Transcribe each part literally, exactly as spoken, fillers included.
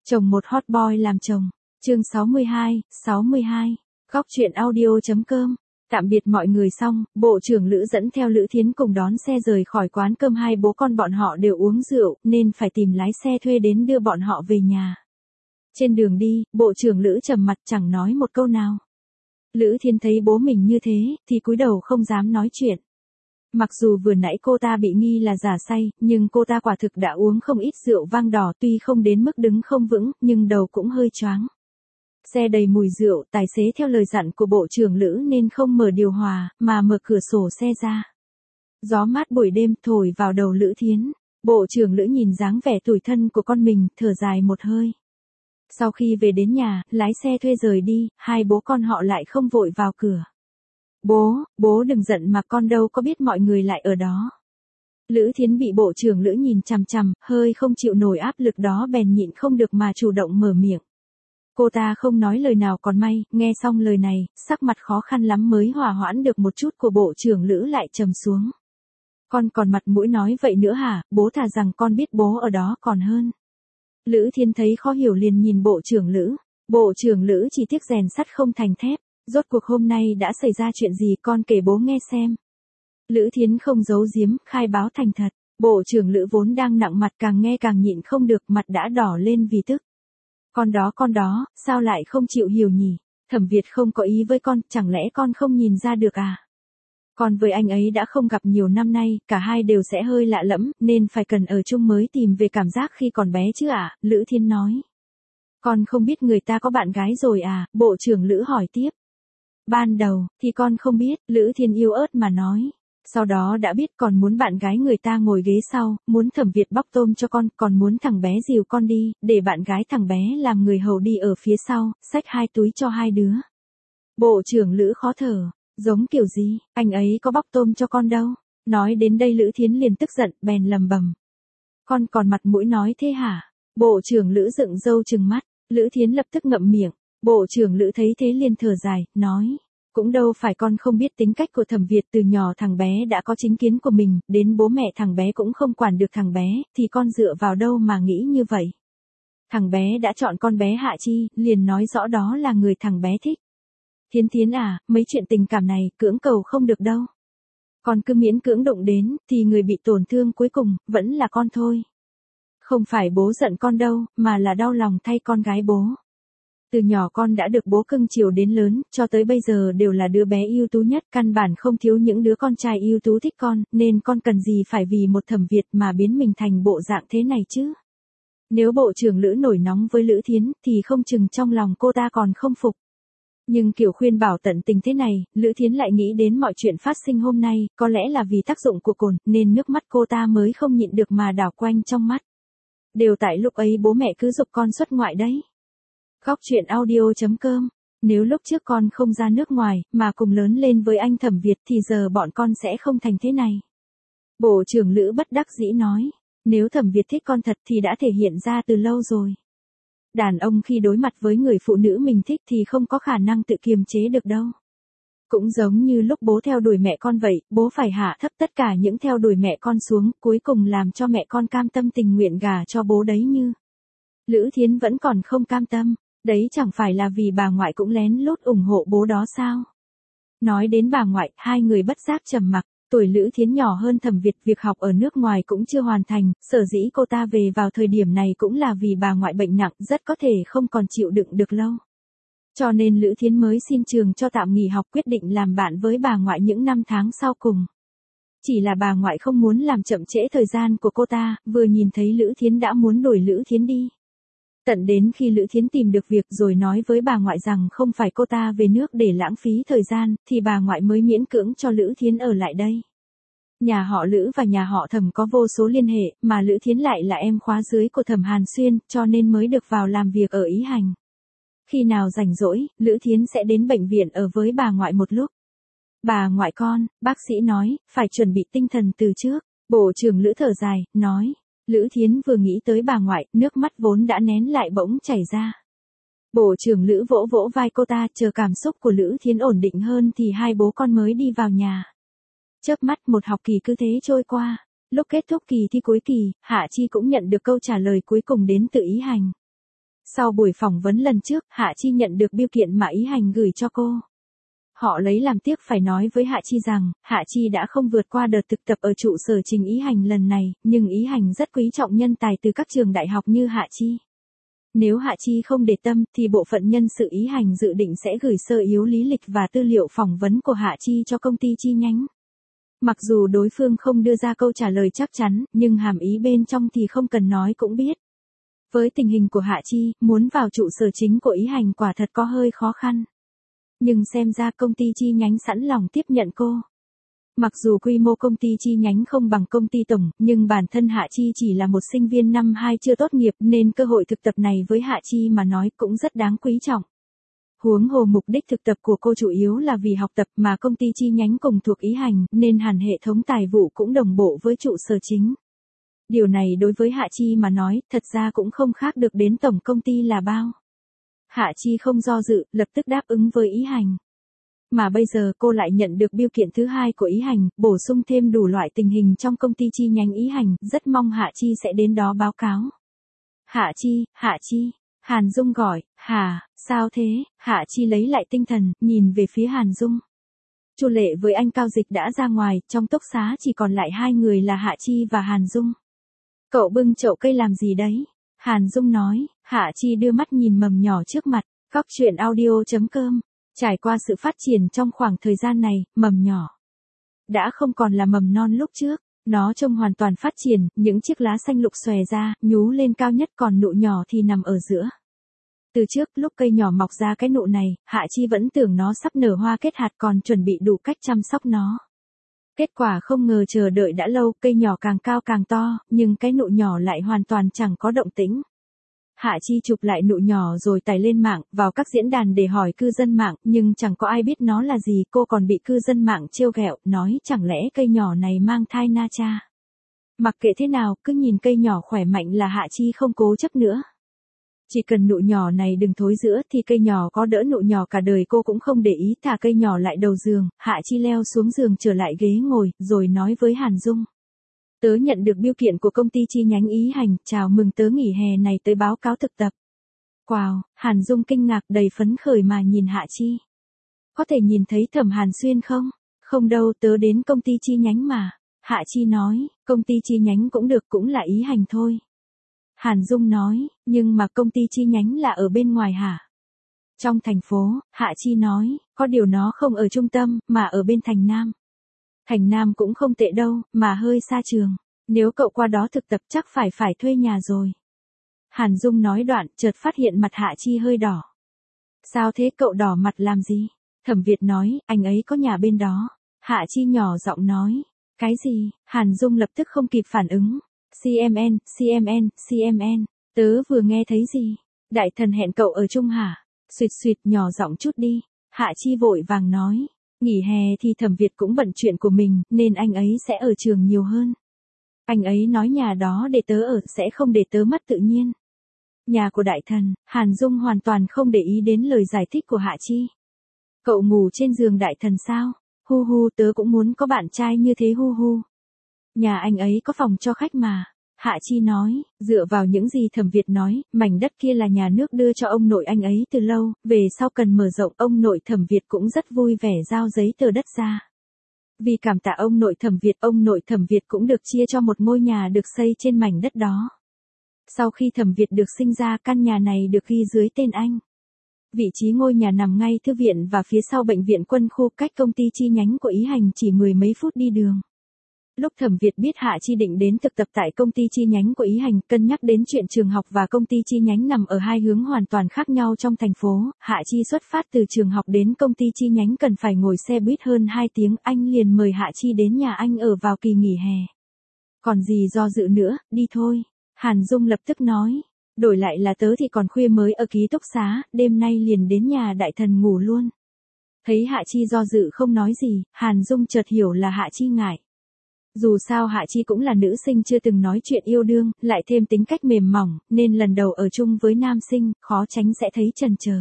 Chồng một hot boy làm chồng. Chương sáu mươi hai, sáu mươi hai. Góc truyện audio.com. Tạm biệt mọi người xong, Bộ trưởng Lữ dẫn theo Lữ Thiến cùng đón xe rời khỏi quán cơm. Hai bố con bọn họ đều uống rượu, nên phải tìm lái xe thuê đến đưa bọn họ về nhà. Trên đường đi, Bộ trưởng Lữ trầm mặt chẳng nói một câu nào. Lữ Thiến thấy bố mình như thế, thì cúi đầu không dám nói chuyện. Mặc dù vừa nãy cô ta bị nghi là giả say, nhưng cô ta quả thực đã uống không ít rượu vang đỏ, tuy không đến mức đứng không vững, nhưng đầu cũng hơi choáng. Xe đầy mùi rượu, tài xế theo lời dặn của Bộ trưởng Lữ nên không mở điều hòa, mà mở cửa sổ xe ra. Gió mát buổi đêm thổi vào đầu Lữ Thiến. Bộ trưởng Lữ nhìn dáng vẻ tủi thân của con mình, thở dài một hơi. Sau khi về đến nhà, lái xe thuê rời đi, hai bố con họ lại không vội vào cửa. Bố, bố đừng giận mà con đâu có biết mọi người lại ở đó. Lữ Thiến bị Bộ trưởng Lữ nhìn chằm chằm, hơi không chịu nổi áp lực đó bèn nhịn không được mà chủ động mở miệng. Cô ta không nói lời nào còn may, nghe xong lời này, sắc mặt khó khăn lắm mới hòa hoãn được một chút của Bộ trưởng Lữ lại trầm xuống. Con còn mặt mũi nói vậy nữa hả, bố thà rằng con biết bố ở đó còn hơn. Lữ Thiến thấy khó hiểu liền nhìn Bộ trưởng Lữ. Bộ trưởng Lữ chỉ tiếc rèn sắt không thành thép. Rốt cuộc hôm nay đã xảy ra chuyện gì, con kể bố nghe xem. Lữ Thiến không giấu giếm, khai báo thành thật. Bộ trưởng Lữ vốn đang nặng mặt càng nghe càng nhịn không được, mặt đã đỏ lên vì tức. Con đó con đó, sao lại không chịu hiểu nhỉ? Thẩm Việt không có ý với con, chẳng lẽ con không nhìn ra được à? Con với anh ấy đã không gặp nhiều năm nay, cả hai đều sẽ hơi lạ lẫm, nên phải cần ở chung mới tìm về cảm giác khi còn bé chứ ạ, à? Lữ Thiến nói. Con không biết người ta có bạn gái rồi à? Bộ trưởng Lữ hỏi tiếp. Ban đầu, thì con không biết, Lữ Thiến yếu ớt mà nói. Sau đó đã biết, còn muốn bạn gái người ta ngồi ghế sau, muốn Thẩm Việt bóc tôm cho con, còn muốn thằng bé dìu con đi, để bạn gái thằng bé làm người hầu đi ở phía sau, xách hai túi cho hai đứa. Bộ trưởng Lữ khó thở, giống kiểu gì, anh ấy có bóc tôm cho con đâu. Nói đến đây Lữ Thiến liền tức giận, bèn lầm bầm. Con còn mặt mũi nói thế hả? Bộ trưởng Lữ dựng râu trừng mắt, Lữ Thiến lập tức ngậm miệng. Bộ trưởng Lữ thấy thế liền thở dài, nói. Cũng đâu phải con không biết tính cách của Thẩm Việt, từ nhỏ thằng bé đã có chính kiến của mình, đến bố mẹ thằng bé cũng không quản được thằng bé, thì con dựa vào đâu mà nghĩ như vậy. Thằng bé đã chọn con bé Hạ Chi, liền nói rõ đó là người thằng bé thích. Thiến Thiến à, mấy chuyện tình cảm này, cưỡng cầu không được đâu. Con cứ miễn cưỡng động đến, thì người bị tổn thương cuối cùng, vẫn là con thôi. Không phải bố giận con đâu, mà là đau lòng thay con gái bố. Từ nhỏ con đã được bố cưng chiều đến lớn, cho tới bây giờ đều là đứa bé ưu tú nhất, căn bản không thiếu những đứa con trai ưu tú thích con, nên con cần gì phải vì một Thẩm Việt mà biến mình thành bộ dạng thế này chứ. Nếu Bộ trưởng Lữ nổi nóng với Lữ Thiến, thì không chừng trong lòng cô ta còn không phục. Nhưng kiểu khuyên bảo tận tình thế này, Lữ Thiến lại nghĩ đến mọi chuyện phát sinh hôm nay, có lẽ là vì tác dụng của cồn, nên nước mắt cô ta mới không nhịn được mà đảo quanh trong mắt. Đều tại lúc ấy bố mẹ cứ giục con xuất ngoại đấy. Góc truyện audio.com. Nếu lúc trước con không ra nước ngoài, mà cùng lớn lên với anh Thẩm Việt thì giờ bọn con sẽ không thành thế này. Bộ trưởng Lữ bất đắc dĩ nói. Nếu Thẩm Việt thích con thật thì đã thể hiện ra từ lâu rồi. Đàn ông khi đối mặt với người phụ nữ mình thích thì không có khả năng tự kiềm chế được đâu. Cũng giống như lúc bố theo đuổi mẹ con vậy, bố phải hạ thấp tất cả những theo đuổi mẹ con xuống, cuối cùng làm cho mẹ con cam tâm tình nguyện gả cho bố đấy như. Lữ Thiến vẫn còn không cam tâm. Đấy chẳng phải là vì bà ngoại cũng lén lút ủng hộ bố đó sao? Nói đến bà ngoại, hai người bất giác trầm mặc. Tuổi Lữ Thiến nhỏ hơn Thẩm Việt, việc học ở nước ngoài cũng chưa hoàn thành, sở dĩ cô ta về vào thời điểm này cũng là vì bà ngoại bệnh nặng, rất có thể không còn chịu đựng được lâu. Cho nên Lữ Thiến mới xin trường cho tạm nghỉ học, quyết định làm bạn với bà ngoại những năm tháng sau cùng. Chỉ là bà ngoại không muốn làm chậm trễ thời gian của cô ta, vừa nhìn thấy Lữ Thiến đã muốn đuổi Lữ Thiến đi. Tận đến khi Lữ Thiến tìm được việc rồi nói với bà ngoại rằng không phải cô ta về nước để lãng phí thời gian, thì bà ngoại mới miễn cưỡng cho Lữ Thiến ở lại đây. Nhà họ Lữ và nhà họ Thẩm có vô số liên hệ, mà Lữ Thiến lại là em khóa dưới của Thẩm Hàn Xuyên, cho nên mới được vào làm việc ở Ý Hành. Khi nào rảnh rỗi, Lữ Thiến sẽ đến bệnh viện ở với bà ngoại một lúc. Bà ngoại con, bác sĩ nói, phải chuẩn bị tinh thần từ trước. Bộ trưởng Lữ thở dài, nói. Lữ Thiến vừa nghĩ tới bà ngoại, nước mắt vốn đã nén lại bỗng chảy ra. Bộ trưởng Lữ vỗ vỗ vai cô ta, chờ cảm xúc của Lữ Thiến ổn định hơn thì hai bố con mới đi vào nhà. Chớp mắt một học kỳ cứ thế trôi qua. Lúc kết thúc kỳ thi cuối kỳ, Hạ Chi cũng nhận được câu trả lời cuối cùng đến từ Ý Hành. Sau buổi phỏng vấn lần trước, Hạ Chi nhận được bưu kiện mà Ý Hành gửi cho cô. Họ lấy làm tiếc phải nói với Hạ Chi rằng, Hạ Chi đã không vượt qua đợt thực tập ở trụ sở Trình Ý Hành lần này, nhưng Ý Hành rất quý trọng nhân tài từ các trường đại học như Hạ Chi. Nếu Hạ Chi không để tâm, thì bộ phận nhân sự Ý Hành dự định sẽ gửi sơ yếu lý lịch và tư liệu phỏng vấn của Hạ Chi cho công ty chi nhánh. Mặc dù đối phương không đưa ra câu trả lời chắc chắn, nhưng hàm ý bên trong thì không cần nói cũng biết. Với tình hình của Hạ Chi, muốn vào trụ sở chính của Ý Hành quả thật có hơi khó khăn. Nhưng xem ra công ty chi nhánh sẵn lòng tiếp nhận cô. Mặc dù quy mô công ty chi nhánh không bằng công ty tổng, nhưng bản thân Hạ Chi chỉ là một sinh viên năm hai chưa tốt nghiệp nên cơ hội thực tập này với Hạ Chi mà nói cũng rất đáng quý trọng. Huống hồ mục đích thực tập của cô chủ yếu là vì học tập mà công ty chi nhánh cùng thuộc Ý Hành nên hẳn hệ thống tài vụ cũng đồng bộ với trụ sở chính. Điều này đối với Hạ Chi mà nói thật ra cũng không khác được đến tổng công ty là bao. Hạ Chi không do dự, lập tức đáp ứng với Ý Hành. Mà bây giờ cô lại nhận được bưu kiện thứ hai của Ý Hành, bổ sung thêm đủ loại tình hình trong công ty chi nhánh Ý Hành, rất mong Hạ Chi sẽ đến đó báo cáo. Hạ Chi, Hạ Chi, Hàn Dung gọi, Hà, sao thế? Hạ Chi lấy lại tinh thần, nhìn về phía Hàn Dung. Chu Lệ với anh Cao Dịch đã ra ngoài, trong túc xá chỉ còn lại hai người là Hạ Chi và Hàn Dung. Cậu bưng chậu cây làm gì đấy? Hàn Dung nói. Hạ Chi đưa mắt nhìn mầm nhỏ trước mặt. Cóc truyện audio chấm com. Trải qua sự phát triển trong khoảng thời gian này, mầm nhỏ đã không còn là mầm non lúc trước. Nó trông hoàn toàn phát triển, những chiếc lá xanh lục xòe ra, nhú lên cao nhất, còn nụ nhỏ thì nằm ở giữa. Từ trước, lúc cây nhỏ mọc ra cái nụ này, Hạ Chi vẫn tưởng nó sắp nở hoa kết hạt, còn chuẩn bị đủ cách chăm sóc nó. Kết quả không ngờ chờ đợi đã lâu, cây nhỏ càng cao càng to, nhưng cái nụ nhỏ lại hoàn toàn chẳng có động tĩnh. Hạ Chi chụp lại nụ nhỏ rồi tải lên mạng, vào các diễn đàn để hỏi cư dân mạng, nhưng chẳng có ai biết nó là gì. Cô còn bị cư dân mạng trêu ghẹo, nói chẳng lẽ cây nhỏ này mang thai na cha. Mặc kệ thế nào, cứ nhìn cây nhỏ khỏe mạnh là Hạ Chi không cố chấp nữa. Chỉ cần nụ nhỏ này đừng thối rữa thì cây nhỏ có đỡ nụ nhỏ cả đời cô cũng không để ý. Thả cây nhỏ lại đầu giường, Hạ Chi leo xuống giường trở lại ghế ngồi, rồi nói với Hàn Dung. Tớ nhận được bưu kiện của công ty chi nhánh Ý Hành, chào mừng tớ nghỉ hè này tới báo cáo thực tập. Wow, Hàn Dung kinh ngạc đầy phấn khởi mà nhìn Hạ Chi. Có thể nhìn thấy Thẩm Hàn Xuyên không? Không đâu, tớ đến công ty chi nhánh mà. Hạ Chi nói, công ty chi nhánh cũng được, cũng là Ý Hành thôi. Hàn Dung nói, nhưng mà công ty chi nhánh là ở bên ngoài hả? Trong thành phố, Hạ Chi nói, có điều nó không ở trung tâm, mà ở bên thành Nam. Thành Nam cũng không tệ đâu, mà hơi xa trường. Nếu cậu qua đó thực tập chắc phải phải thuê nhà rồi. Hàn Dung nói đoạn, chợt phát hiện mặt Hạ Chi hơi đỏ. Sao thế, cậu đỏ mặt làm gì? Thẩm Việt nói, anh ấy có nhà bên đó. Hạ Chi nhỏ giọng nói, cái gì? Hàn Dung lập tức không kịp phản ứng. xê em en, xê em en, xê em en, tớ vừa nghe thấy gì? Đại thần hẹn cậu ở chung hả? Xuyệt xuyệt, nhỏ giọng chút đi. Hạ Chi vội vàng nói. Nghỉ hè thì Thẩm Việt cũng bận chuyện của mình, nên anh ấy sẽ ở trường nhiều hơn. Anh ấy nói nhà đó để tớ ở, sẽ không để tớ mất tự nhiên. Nhà của đại thần, Hàn Dung hoàn toàn không để ý đến lời giải thích của Hạ Chi. Cậu ngủ trên giường đại thần sao? Hu hu, tớ cũng muốn có bạn trai như thế hu hu. Nhà anh ấy có phòng cho khách mà. Hạ Chi nói, dựa vào những gì Thẩm Việt nói, mảnh đất kia là nhà nước đưa cho ông nội anh ấy từ lâu, về sau cần mở rộng, ông nội Thẩm Việt cũng rất vui vẻ giao giấy tờ đất ra. Vì cảm tạ ông nội Thẩm Việt, ông nội Thẩm Việt cũng được chia cho một ngôi nhà được xây trên mảnh đất đó. Sau khi Thẩm Việt được sinh ra, căn nhà này được ghi dưới tên anh. Vị trí ngôi nhà nằm ngay thư viện và phía sau bệnh viện quân khu, cách công ty chi nhánh của Ý Hành chỉ mười mấy phút đi đường. Lúc Thẩm Việt biết Hạ Chi định đến thực tập tại công ty chi nhánh của Ý Hành, cân nhắc đến chuyện trường học và công ty chi nhánh nằm ở hai hướng hoàn toàn khác nhau trong thành phố, Hạ Chi xuất phát từ trường học đến công ty chi nhánh cần phải ngồi xe buýt hơn hai tiếng, anh liền mời Hạ Chi đến nhà anh ở vào kỳ nghỉ hè. Còn gì do dự nữa, đi thôi. Hàn Dung lập tức nói, đổi lại là tớ thì còn khuya mới ở ký túc xá, đêm nay liền đến nhà đại thần ngủ luôn. Thấy Hạ Chi do dự không nói gì, Hàn Dung chợt hiểu là Hạ Chi ngại. Dù sao Hạ Chi cũng là nữ sinh chưa từng nói chuyện yêu đương, lại thêm tính cách mềm mỏng, nên lần đầu ở chung với nam sinh, khó tránh sẽ thấy chần chờ.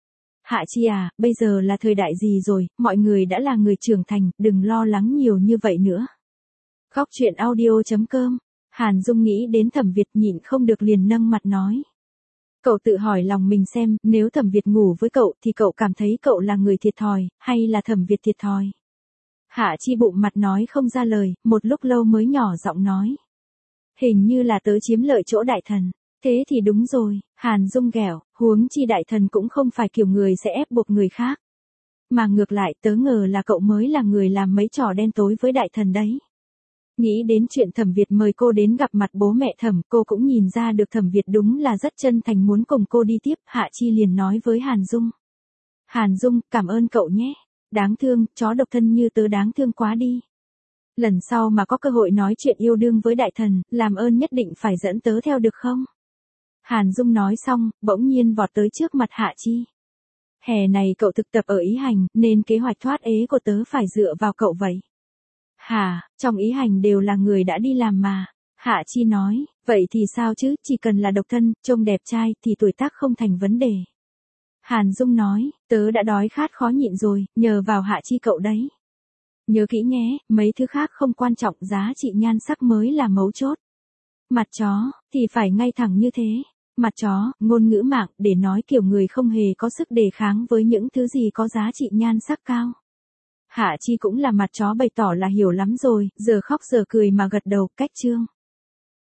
Hạ Chi à, bây giờ là thời đại gì rồi, mọi người đã là người trưởng thành, đừng lo lắng nhiều như vậy nữa. Cóc truyện audio chấm com. Hàn Dung nghĩ đến Thẩm Việt nhịn không được liền nâng mặt nói. Cậu tự hỏi lòng mình xem, nếu Thẩm Việt ngủ với cậu thì cậu cảm thấy cậu là người thiệt thòi, hay là Thẩm Việt thiệt thòi? Hạ Chi bụng mặt nói không ra lời, một lúc lâu mới nhỏ giọng nói. Hình như là tớ chiếm lợi chỗ đại thần. Thế thì đúng rồi, Hàn Dung ghẹo, huống chi đại thần cũng không phải kiểu người sẽ ép buộc người khác. Mà ngược lại tớ ngờ là cậu mới là người làm mấy trò đen tối với đại thần đấy. Nghĩ đến chuyện Thẩm Việt mời cô đến gặp mặt bố mẹ Thẩm, cô cũng nhìn ra được Thẩm Việt đúng là rất chân thành muốn cùng cô đi tiếp. Hạ Chi liền nói với Hàn Dung. Hàn Dung, cảm ơn cậu nhé. Đáng thương, chó độc thân như tớ đáng thương quá đi. Lần sau mà có cơ hội nói chuyện yêu đương với đại thần, làm ơn nhất định phải dẫn tớ theo được không? Hàn Dung nói xong, bỗng nhiên vọt tới trước mặt Hạ Chi. Hè này cậu thực tập ở Ý Hành, nên kế hoạch thoát ế của tớ phải dựa vào cậu vậy. Hả, trong Ý Hành đều là người đã đi làm mà. Hạ Chi nói, vậy thì sao chứ, chỉ cần là độc thân, trông đẹp trai thì tuổi tác không thành vấn đề. Hàn Dung nói, tớ đã đói khát khó nhịn rồi, nhờ vào Hạ Chi cậu đấy. Nhớ kỹ nhé, mấy thứ khác không quan trọng, giá trị nhan sắc mới là mấu chốt. Mặt chó, thì phải ngay thẳng như thế. Mặt chó, ngôn ngữ mạng, để nói kiểu người không hề có sức đề kháng với những thứ gì có giá trị nhan sắc cao. Hạ Chi cũng là mặt chó bày tỏ là hiểu lắm rồi, giờ khóc giờ cười mà gật đầu, cách chương.